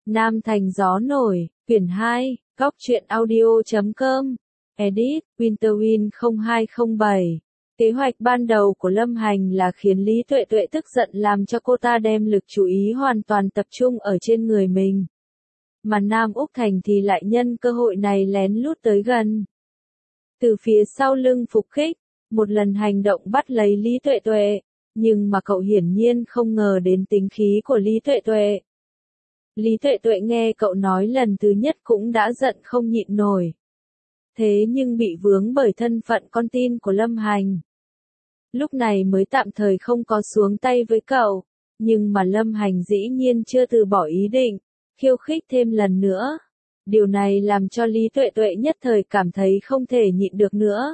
Nam Thành Gió Nổi, quyển 2, góc truyện audio.com, edit, Winterwind 0207. Kế hoạch ban đầu của Lâm Hành là khiến Lý Tuệ Tuệ tức giận làm cho cô ta đem lực chú ý hoàn toàn tập trung ở trên người mình. Mà Nam Úc Thành thì lại nhân cơ hội này lén lút tới gần. Từ phía sau lưng phục kích, một lần hành động bắt lấy Lý Tuệ Tuệ, nhưng mà cậu hiển nhiên không ngờ đến tính khí của Lý Tuệ Tuệ. Lý Tuệ Tuệ nghe cậu nói lần thứ nhất cũng đã giận không nhịn nổi. Thế nhưng bị vướng bởi thân phận con tin của Lâm Hành. Lúc này mới tạm thời không có xuống tay với cậu, nhưng mà Lâm Hành dĩ nhiên chưa từ bỏ ý định, khiêu khích thêm lần nữa. Điều này làm cho Lý Tuệ Tuệ nhất thời cảm thấy không thể nhịn được nữa.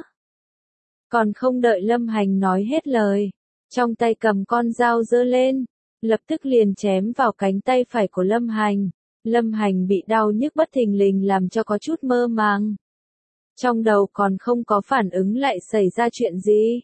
Còn không đợi Lâm Hành nói hết lời, trong tay cầm con dao giơ lên, lập tức liền chém vào cánh tay phải của Lâm Hành. Lâm Hành bị đau nhức bất thình lình làm cho có chút mơ màng. Trong đầu còn không có phản ứng lại xảy ra chuyện gì.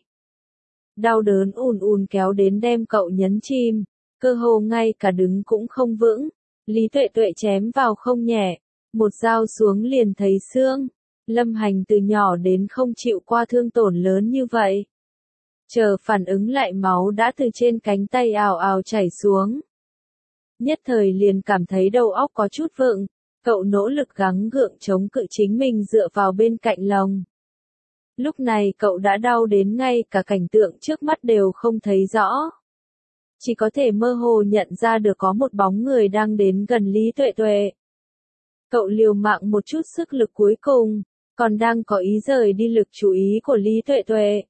Đau đớn ùn ùn kéo đến đem cậu nhấn chìm, cơ hồ ngay cả đứng cũng không vững. Lý Tuệ Tuệ chém vào không nhẹ, một dao xuống liền thấy xương. Lâm Hành từ nhỏ đến không chịu qua thương tổn lớn như vậy. Chờ phản ứng lại máu đã từ trên cánh tay ào ào chảy xuống. Nhất thời liền cảm thấy đầu óc có chút vựng, cậu nỗ lực gắng gượng chống cự chính mình dựa vào bên cạnh lồng. Lúc này cậu đã đau đến ngay cả cảnh tượng trước mắt đều không thấy rõ. Chỉ có thể mơ hồ nhận ra được có một bóng người đang đến gần Lý Tuệ Tuệ. Cậu liều mạng một chút sức lực cuối cùng, còn đang có ý rời đi lực chú ý của Lý Tuệ Tuệ.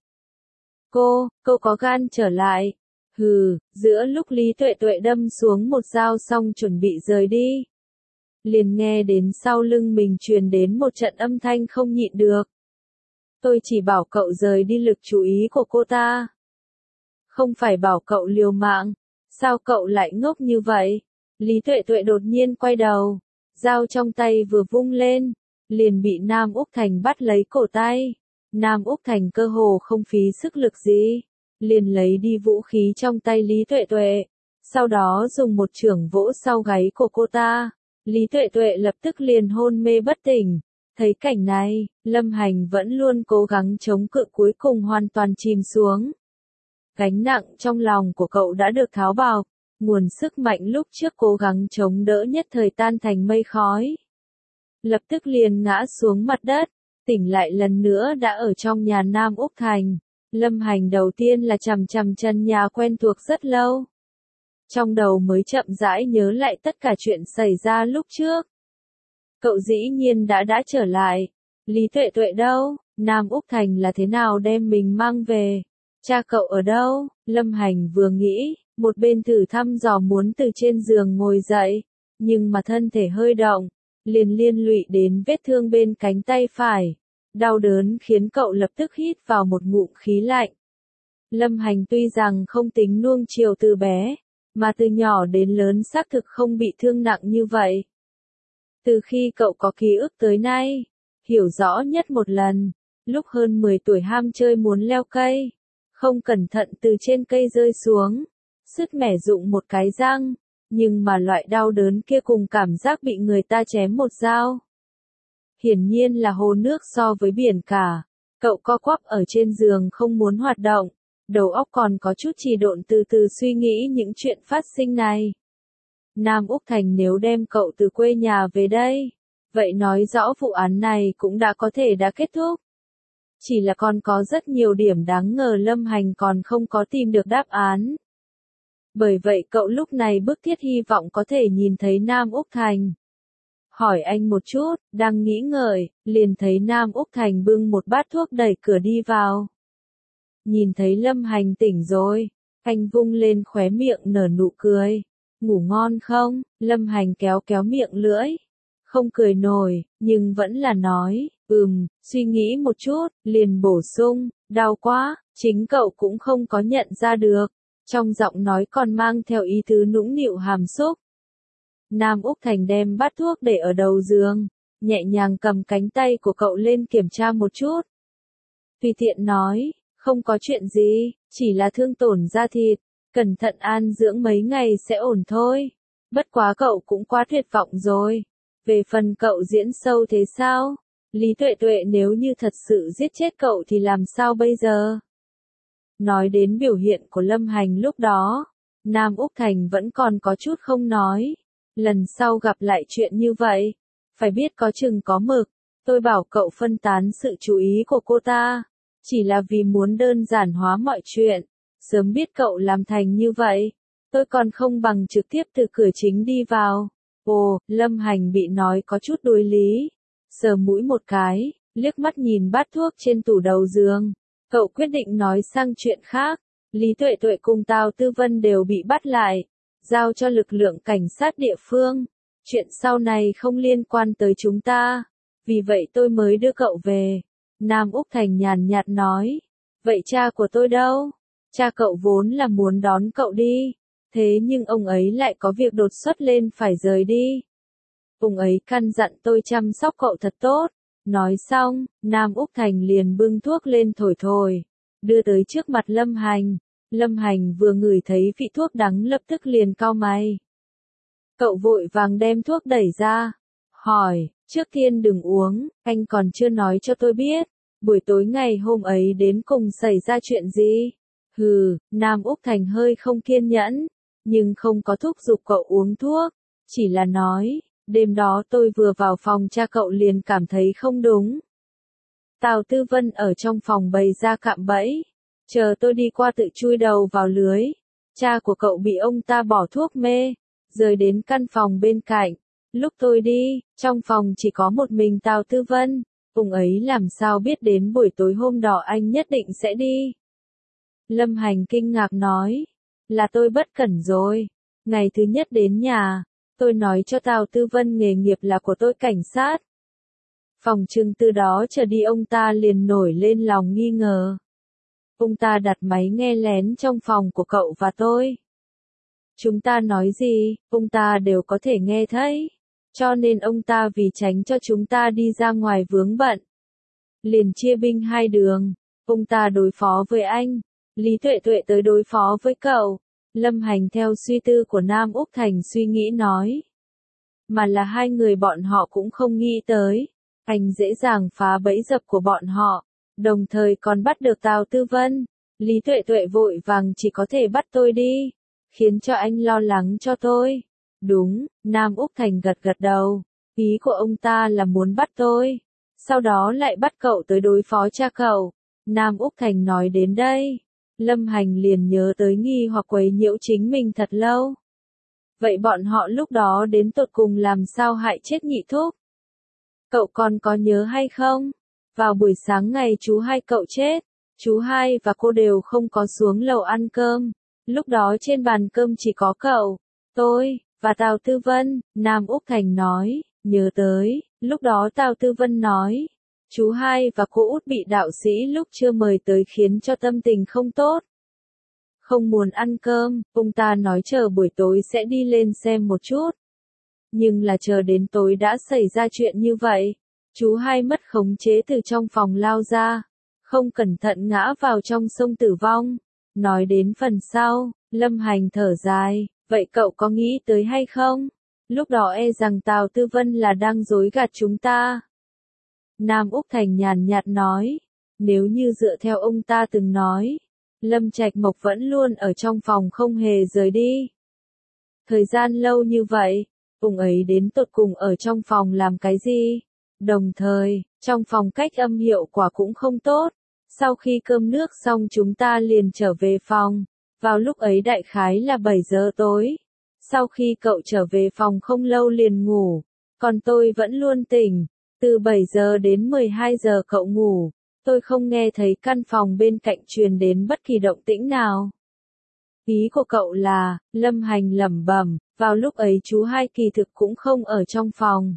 Cô có gan trở lại. Hừ, giữa lúc Lý Tuệ Tuệ đâm xuống một dao xong chuẩn bị rời đi. Liền nghe đến sau lưng mình truyền đến một trận âm thanh không nhịn được. Tôi chỉ bảo cậu rời đi lực chú ý của cô ta. Không phải bảo cậu liều mạng, sao cậu lại ngốc như vậy? Lý Tuệ Tuệ đột nhiên quay đầu, dao trong tay vừa vung lên, liền bị Nam Úc Thành bắt lấy cổ tay. Nam Úc Thành cơ hồ không phí sức lực gì, liền lấy đi vũ khí trong tay Lý Tuệ Tuệ, sau đó dùng một chưởng vỗ sau gáy của cô ta. Lý Tuệ Tuệ lập tức liền hôn mê bất tỉnh. Thấy cảnh này, Lâm Hành vẫn luôn cố gắng chống cự cuối cùng hoàn toàn chìm xuống. Gánh nặng trong lòng của cậu đã được tháo bọc, nguồn sức mạnh lúc trước cố gắng chống đỡ nhất thời tan thành mây khói. Lập tức liền ngã xuống mặt đất, tỉnh lại lần nữa đã ở trong nhà Nam Úc Thành. Lâm Hành đầu tiên là chằm chằm chân nhà quen thuộc rất lâu. Trong đầu mới chậm rãi nhớ lại tất cả chuyện xảy ra lúc trước. Cậu dĩ nhiên đã trở lại. Lý Tuệ Tuệ đâu? Nam Úc Thành là thế nào đem mình mang về? Cha cậu ở đâu? Lâm Hành vừa nghĩ, một bên thử thăm dò muốn từ trên giường ngồi dậy, nhưng mà thân thể hơi động, liền liên lụy đến vết thương bên cánh tay phải. Đau đớn khiến cậu lập tức hít vào một ngụm khí lạnh. Lâm Hành tuy rằng không tính nuông chiều từ bé, mà từ nhỏ đến lớn xác thực không bị thương nặng như vậy. Từ khi cậu có ký ức tới nay, hiểu rõ nhất một lần, lúc hơn 10 tuổi ham chơi muốn leo cây, không cẩn thận từ trên cây rơi xuống, sứt mẻ rụng một cái răng, nhưng mà loại đau đớn kia cùng cảm giác bị người ta chém một dao. Hiển nhiên là hồ nước so với biển cả, cậu co quắp ở trên giường không muốn hoạt động, đầu óc còn có chút trì độn từ từ suy nghĩ những chuyện phát sinh này. Nam Úc Thành nếu đem cậu từ quê nhà về đây, vậy nói rõ vụ án này cũng đã kết thúc. Chỉ là còn có rất nhiều điểm đáng ngờ Lâm Hành còn không có tìm được đáp án. Bởi vậy cậu lúc này bức thiết hy vọng có thể nhìn thấy Nam Úc Thành. Hỏi anh một chút, đang nghĩ ngợi, liền thấy Nam Úc Thành bưng một bát thuốc đẩy cửa đi vào. Nhìn thấy Lâm Hành tỉnh rồi, anh vung lên khóe miệng nở nụ cười. Ngủ ngon không? Lâm Hành kéo miệng lưỡi. Không cười nổi, nhưng vẫn là nói, suy nghĩ một chút, liền bổ sung, đau quá, chính cậu cũng không có nhận ra được. Trong giọng nói còn mang theo ý tứ nũng nịu hàm xúc. Nam Úc Thành đem bát thuốc để ở đầu giường, nhẹ nhàng cầm cánh tay của cậu lên kiểm tra một chút. Tùy tiện nói, không có chuyện gì, chỉ là thương tổn da thịt, cẩn thận an dưỡng mấy ngày sẽ ổn thôi. Bất quá cậu cũng quá tuyệt vọng rồi. Về phần cậu diễn sâu thế sao? Lý Tuệ Tuệ nếu như thật sự giết chết cậu thì làm sao bây giờ? Nói đến biểu hiện của Lâm Hành lúc đó, Nam Úc Thành vẫn còn có chút không nói. Lần sau gặp lại chuyện như vậy, phải biết có chừng có mực. Tôi bảo cậu phân tán sự chú ý của cô ta, chỉ là vì muốn đơn giản hóa mọi chuyện. Sớm biết cậu làm thành như vậy, tôi còn không bằng trực tiếp từ cửa chính đi vào. Ồ, Lâm Hành bị nói có chút đối lý. Sờ mũi một cái, liếc mắt nhìn bát thuốc trên tủ đầu giường. Cậu quyết định nói sang chuyện khác. Lý Tuệ Tuệ cùng Tào Tư Vân đều bị bắt lại, giao cho lực lượng cảnh sát địa phương. Chuyện sau này không liên quan tới chúng ta, vì vậy tôi mới đưa cậu về. Nam Úc Thành nhàn nhạt nói. Vậy cha của tôi đâu? Cha cậu vốn là muốn đón cậu đi, thế nhưng ông ấy lại có việc đột xuất lên phải rời đi. Ông ấy căn dặn tôi chăm sóc cậu thật tốt. Nói xong, Nam Úc Thành liền bưng thuốc lên thổi thổi, đưa tới trước mặt Lâm Hành. Lâm Hành vừa ngửi thấy vị thuốc đắng lập tức liền cau mày. Cậu vội vàng đem thuốc đẩy ra, hỏi, trước tiên đừng uống, anh còn chưa nói cho tôi biết, buổi tối ngày hôm ấy đến cùng xảy ra chuyện gì? Hừ, Nam Úc Thành hơi không kiên nhẫn, nhưng không có thúc giục cậu uống thuốc, chỉ là nói, đêm đó tôi vừa vào phòng cha cậu liền cảm thấy không đúng. Tào Tư Vân ở trong phòng bày ra cạm bẫy, chờ tôi đi qua tự chui đầu vào lưới. Cha của cậu bị ông ta bỏ thuốc mê, rời đến căn phòng bên cạnh. Lúc tôi đi, trong phòng chỉ có một mình Tào Tư Vân, ông ấy làm sao biết đến buổi tối hôm đó anh nhất định sẽ đi. Lâm Hành kinh ngạc nói, là tôi bất cẩn rồi. Ngày thứ nhất đến nhà, tôi nói cho Tào Tư Vân nghề nghiệp là của tôi cảnh sát. Phòng trưng từ đó trở đi ông ta liền nổi lên lòng nghi ngờ. Ông ta đặt máy nghe lén trong phòng của cậu và tôi. Chúng ta nói gì, ông ta đều có thể nghe thấy. Cho nên ông ta vì tránh cho chúng ta đi ra ngoài vướng bận, liền chia binh hai đường. Ông ta đối phó với anh, Lý Tuệ Tuệ tới đối phó với cậu. Lâm Hành theo suy tư của Nam Úc Thành suy nghĩ nói. Mà là hai người bọn họ cũng không nghĩ tới. Anh dễ dàng phá bẫy dập của bọn họ, đồng thời còn bắt được Tào Tư Vân. Lý Tuệ Tuệ vội vàng chỉ có thể bắt tôi đi, khiến cho anh lo lắng cho tôi. Đúng, Nam Úc Thành gật gật đầu. Ý của ông ta là muốn bắt tôi, sau đó lại bắt cậu tới đối phó cha cậu. Nam Úc Thành nói đến đây, Lâm Hành liền nhớ tới nghi hoặc quấy nhiễu chính mình thật lâu. Vậy bọn họ lúc đó đến tột cùng làm sao hại chết Nhị Thúc? Cậu còn có nhớ hay không? Vào buổi sáng ngày chú hai cậu chết, chú hai và cô đều không có xuống lầu ăn cơm. Lúc đó trên bàn cơm chỉ có cậu, tôi, và Tào Tư Vân. Nam Úc Thành nói, nhớ tới, lúc đó Tào Tư Vân nói, chú hai và cô út bị đạo sĩ lúc chưa mời tới khiến cho tâm tình không tốt. Không muốn ăn cơm, ông ta nói chờ buổi tối sẽ đi lên xem một chút. Nhưng là chờ đến tối đã xảy ra chuyện như vậy. Chú hai mất khống chế từ trong phòng lao ra, không cẩn thận ngã vào trong sông tử vong. Nói đến phần sau, Lâm Hành thở dài, vậy cậu có nghĩ tới hay không? Lúc đó e rằng Tào Tư Vân là đang dối gạt chúng ta. Nam Úc Thành nhàn nhạt nói, nếu như dựa theo ông ta từng nói, Lâm Trạch Mộc vẫn luôn ở trong phòng không hề rời đi. Thời gian lâu như vậy, ông ấy đến tột cùng ở trong phòng làm cái gì? Đồng thời, trong phòng cách âm hiệu quả cũng không tốt. Sau khi cơm nước xong chúng ta liền trở về phòng. Vào lúc ấy đại khái là 7 giờ tối. Sau khi cậu trở về phòng không lâu liền ngủ. Còn tôi vẫn luôn tỉnh. Từ 7 giờ đến 12 giờ cậu ngủ. Tôi không nghe thấy căn phòng bên cạnh truyền đến bất kỳ động tĩnh nào. Ý của cậu là, Lâm Hành lẩm bẩm, vào lúc ấy chú hai kỳ thực cũng không ở trong phòng.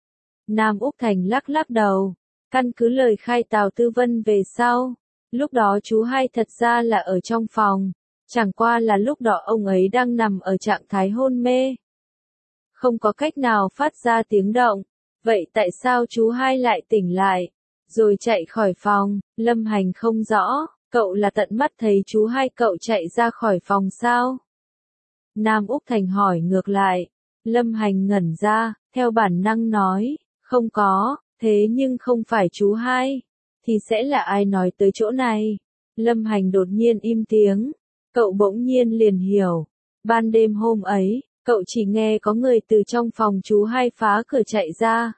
Nam Úc Thành lắc lắc đầu, căn cứ lời khai Tào Tư Vân về sau, lúc đó chú hai thật ra là ở trong phòng, chẳng qua là lúc đó ông ấy đang nằm ở trạng thái hôn mê. Không có cách nào phát ra tiếng động, vậy tại sao chú hai lại tỉnh lại, rồi chạy khỏi phòng? Lâm Hành không rõ, cậu là tận mắt thấy chú hai cậu chạy ra khỏi phòng sao? Nam Úc Thành hỏi ngược lại, Lâm Hành ngẩn ra, theo bản năng nói, không có, thế nhưng không phải chú hai, thì sẽ là ai nói tới chỗ này? Lâm Hành đột nhiên im tiếng, cậu bỗng nhiên liền hiểu. Ban đêm hôm ấy, cậu chỉ nghe có người từ trong phòng chú hai phá cửa chạy ra.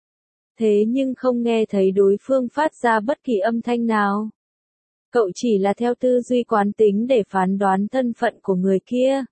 Thế nhưng không nghe thấy đối phương phát ra bất kỳ âm thanh nào. Cậu chỉ là theo tư duy quán tính để phán đoán thân phận của người kia.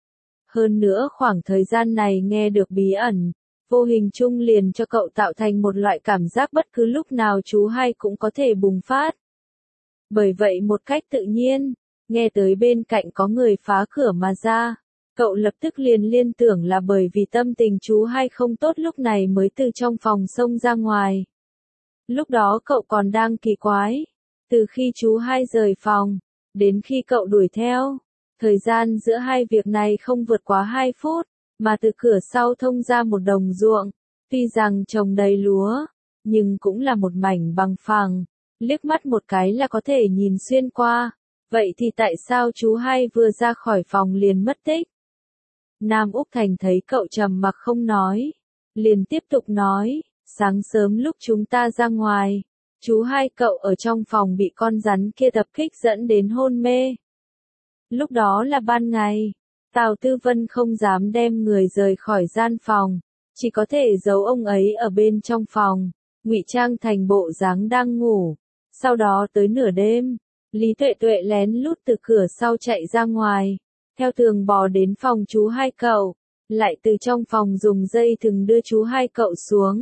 Hơn nữa khoảng thời gian này nghe được bí ẩn, vô hình chung liền cho cậu tạo thành một loại cảm giác bất cứ lúc nào chú hai cũng có thể bùng phát. Bởi vậy một cách tự nhiên, nghe tới bên cạnh có người phá cửa mà ra, cậu lập tức liền liên tưởng là bởi vì tâm tình chú hai không tốt lúc này mới từ trong phòng xông ra ngoài. Lúc đó cậu còn đang kỳ quái, từ khi chú hai rời phòng, đến khi cậu đuổi theo, thời gian giữa hai việc này không vượt quá 2 phút, mà từ cửa sau thông ra một đồng ruộng, tuy rằng trồng đầy lúa, nhưng cũng là một mảnh bằng phẳng, liếc mắt một cái là có thể nhìn xuyên qua. Vậy thì tại sao chú hai vừa ra khỏi phòng liền mất tích? Nam Úc Thành thấy cậu trầm mặc không nói, liền tiếp tục nói, sáng sớm lúc chúng ta ra ngoài, chú hai cậu ở trong phòng bị con rắn kia tập kích dẫn đến hôn mê. Lúc đó là ban ngày, Tào Tư Vân không dám đem người rời khỏi gian phòng, chỉ có thể giấu ông ấy ở bên trong phòng, ngụy trang thành bộ dáng đang ngủ. Sau đó tới nửa đêm, Lý Tuệ Tuệ lén lút từ cửa sau chạy ra ngoài, theo tường bò đến phòng chú hai cậu, lại từ trong phòng dùng dây thừng đưa chú hai cậu xuống.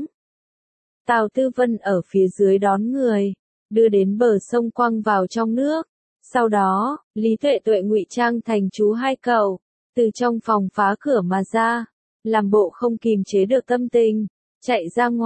Tào Tư Vân ở phía dưới đón người, đưa đến bờ sông quăng vào trong nước. Sau đó, Lý Tuệ Tuệ ngụy trang thành chú hai cậu, từ trong phòng phá cửa mà ra, làm bộ không kìm chế được tâm tình, chạy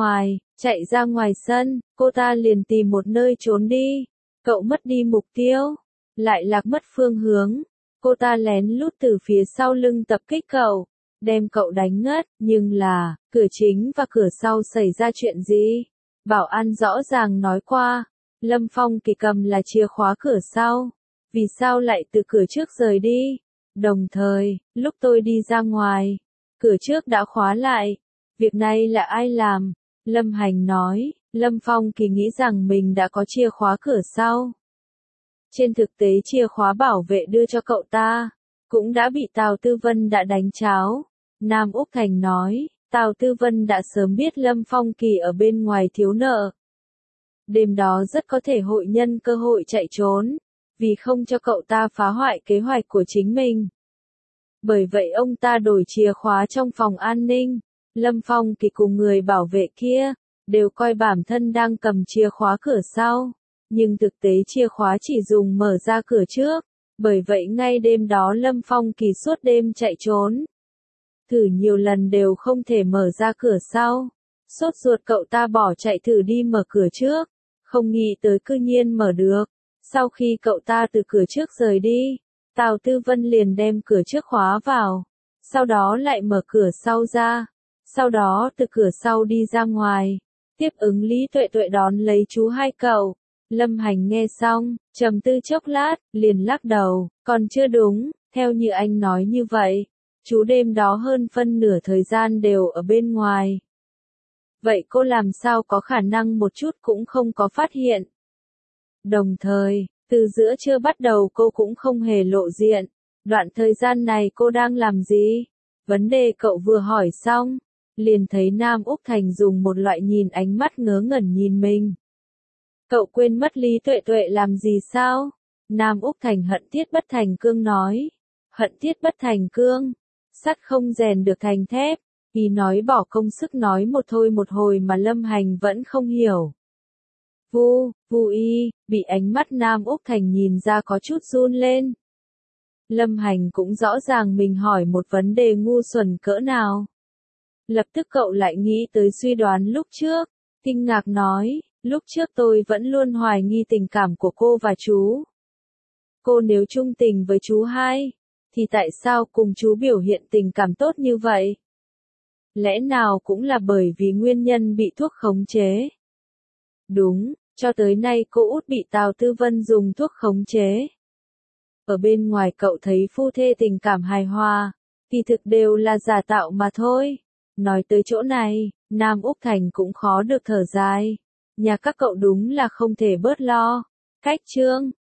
ra ngoài sân, cô ta liền tìm một nơi trốn đi. Cậu mất đi mục tiêu, lại lạc mất phương hướng, cô ta lén lút từ phía sau lưng tập kích cậu, đem cậu đánh ngất, nhưng là, cửa chính và cửa sau xảy ra chuyện gì? Bảo an rõ ràng nói qua, Lâm Phong Kỳ cầm là chìa khóa cửa sau, vì sao lại từ cửa trước rời đi? Đồng thời, lúc tôi đi ra ngoài, cửa trước đã khóa lại, việc này là ai làm? Lâm Hành nói, Lâm Phong Kỳ nghĩ rằng mình đã có chìa khóa cửa sau. Trên thực tế chìa khóa bảo vệ đưa cho cậu ta, cũng đã bị Tào Tư Vân đã đánh cháo. Nam Úc Thành nói, Tào Tư Vân đã sớm biết Lâm Phong Kỳ ở bên ngoài thiếu nợ. Đêm đó rất có thể hội nhân cơ hội chạy trốn, vì không cho cậu ta phá hoại kế hoạch của chính mình. Bởi vậy ông ta đổi chìa khóa trong phòng an ninh. Lâm Phong Kỳ cùng người bảo vệ kia, đều coi bản thân đang cầm chìa khóa cửa sau. Nhưng thực tế chìa khóa chỉ dùng mở ra cửa trước. Bởi vậy ngay đêm đó Lâm Phong Kỳ suốt đêm chạy trốn. Thử nhiều lần đều không thể mở ra cửa sau. Sốt ruột cậu ta bỏ chạy thử đi mở cửa trước. Không nghĩ tới cư nhiên mở được. Sau khi cậu ta từ cửa trước rời đi, Tào Tư Vân liền đem cửa trước khóa vào. Sau đó lại mở cửa sau ra. Sau đó từ cửa sau đi ra ngoài. Tiếp ứng Lý Tuệ Tuệ đón lấy chú hai cậu. Lâm Hành nghe xong, trầm tư chốc lát, liền lắc đầu, còn chưa đúng, theo như anh nói như vậy. Chú đêm đó hơn phân nửa thời gian đều ở bên ngoài. Vậy cô làm sao có khả năng một chút cũng không có phát hiện? Đồng thời, từ giữa trưa bắt đầu cô cũng không hề lộ diện. Đoạn thời gian này cô đang làm gì? Vấn đề cậu vừa hỏi xong, liền thấy Nam Úc Thành dùng một loại nhìn ánh mắt ngớ ngẩn nhìn mình. Cậu quên mất Lý Tuệ Tuệ làm gì sao? Nam Úc Thành hận thiết bất thành cương nói. Hận thiết bất thành cương. Sắt không rèn được thành thép. Ý nói bỏ công sức nói một thôi một hồi mà Lâm Hành vẫn không hiểu. Vu y, bị ánh mắt Nam Úc Thành nhìn ra có chút run lên. Lâm Hành cũng rõ ràng mình hỏi một vấn đề ngu xuẩn cỡ nào. Lập tức cậu lại nghĩ tới suy đoán lúc trước, kinh ngạc nói, lúc trước tôi vẫn luôn hoài nghi tình cảm của cô và chú. Cô nếu trung tình với chú hai, thì tại sao cùng chú biểu hiện tình cảm tốt như vậy? Lẽ nào cũng là bởi vì nguyên nhân bị thuốc khống chế? Đúng, cho tới nay cô út bị Tào Tư Vân dùng thuốc khống chế. Ở bên ngoài cậu thấy phu thê tình cảm hài hòa, kỳ thực đều là giả tạo mà thôi. Nói tới chỗ này, Nam Úc Thành cũng khó được thở dài. Nhà các cậu đúng là không thể bớt lo. Cách chương